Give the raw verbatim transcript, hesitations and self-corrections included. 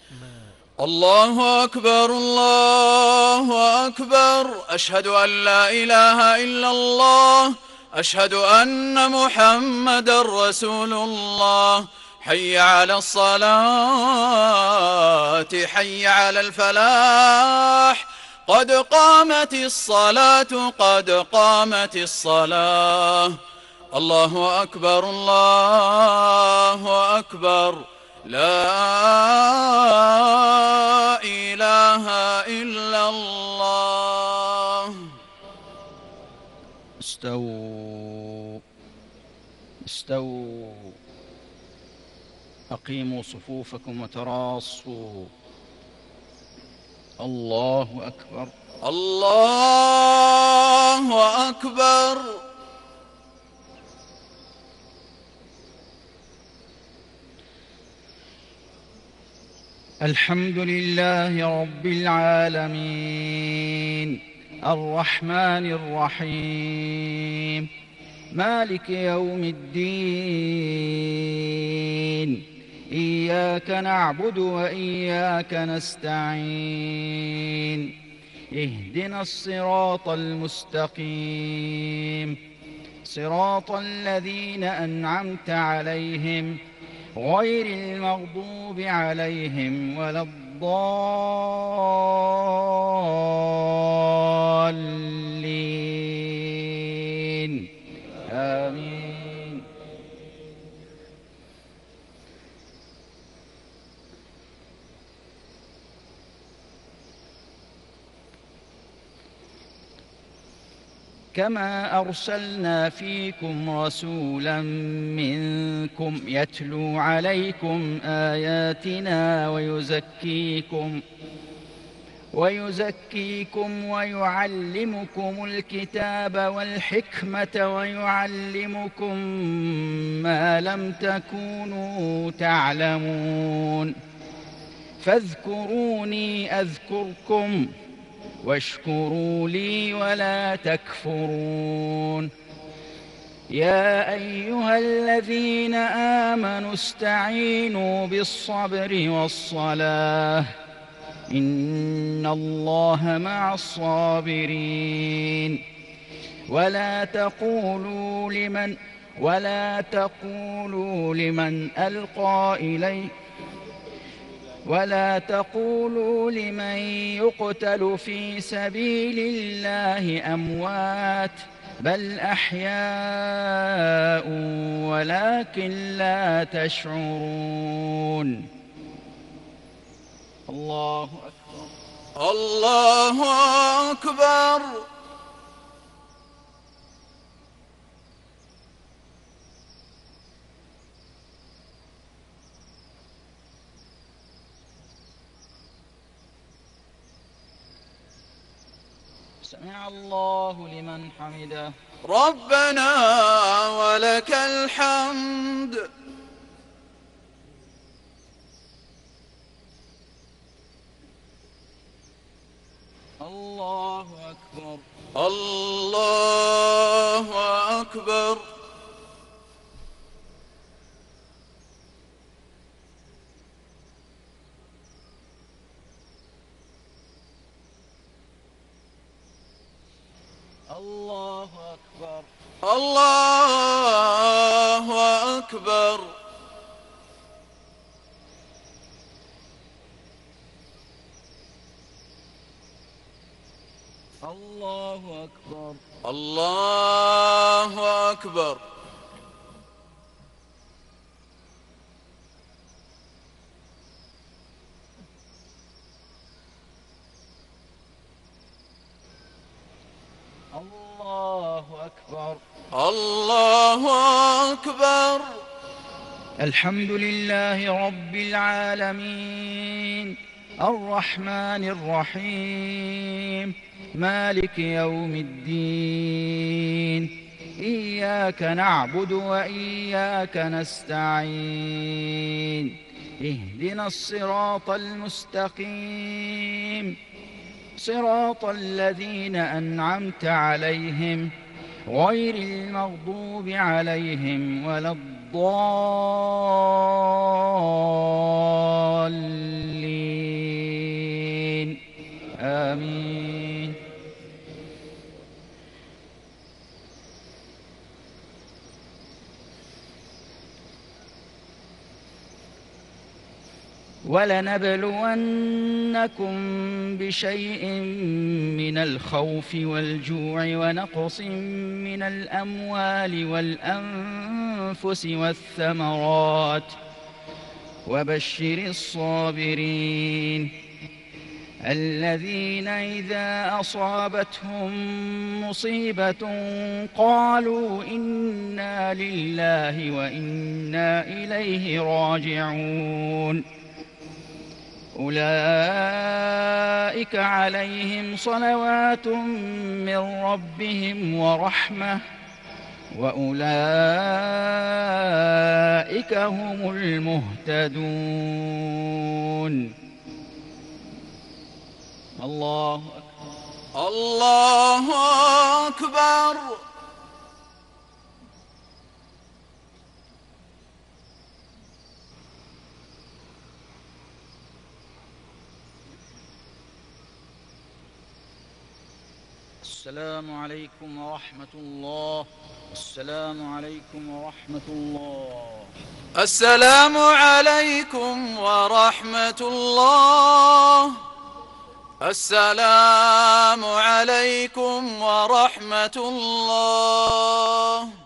الله أكبر الله أكبر. أشهد أن لا إله إلا الله. أشهد أن محمدا رسول الله. حي على الصلاة حي على الفلاح. قد قامت الصلاة قد قامت الصلاة. الله أكبر الله أكبر. لا إله إلا الله. استووا استووا أقيموا صفوفكم وتراصوا. الله أكبر الله أكبر. الحمد لله رب العالمين الرحمن الرحيم مالك يوم الدين. إياك نعبد وإياك نستعين. اهدنا الصراط المستقيم صراط الذين أنعمت عليهم غير المغضوب عليهم ولا الضالين. آمين. كما أرسلنا فيكم رسولا منكم يتلو عليكم آياتنا ويزكيكم ويزكيكم ويعلمكم الكتاب والحكمة ويعلمكم ما لم تكونوا تعلمون. فاذكروني أذكركم واشكروا لي ولا تكفرون. يا أيها الذين آمنوا استعينوا بالصبر والصلاة إن الله مع الصابرين. ولا تقولوا لمن ولا تقولوا لمن ألقى إليكم ولا تقولوا لمن يقتل في سبيل الله أموات بل أحياء ولكن لا تشعرون. الله أكبر الله أكبر. سمع الله لمن حمده. ربنا ولك الحمد. الله أكبر الله أكبر. الله أكبر الله أكبر. الله أكبر الله أكبر. الله أكبر الله أكبر. الحمد لله رب العالمين الرحمن الرحيم مالك يوم الدين. إياك نعبد وإياك نستعين. اهدنا الصراط المستقيم صراط الذين أنعمت عليهم غير المغضوب عليهم ولا الضالين. ولنبلونكم بشيء من الخوف والجوع ونقص من الأموال والأنفس والثمرات وبشر الصابرين الذين إذا أصابتهم مصيبة قالوا إنا لله وإنا إليه راجعون أولئك عليهم صلوات من ربهم ورحمة وأولئك هم المهتدون. الله أكبر. الله أكبر. السلام عليكم ورحمة الله. السلام عليكم ورحمة الله. السلام عليكم ورحمة الله. السلام عليكم ورحمة الله.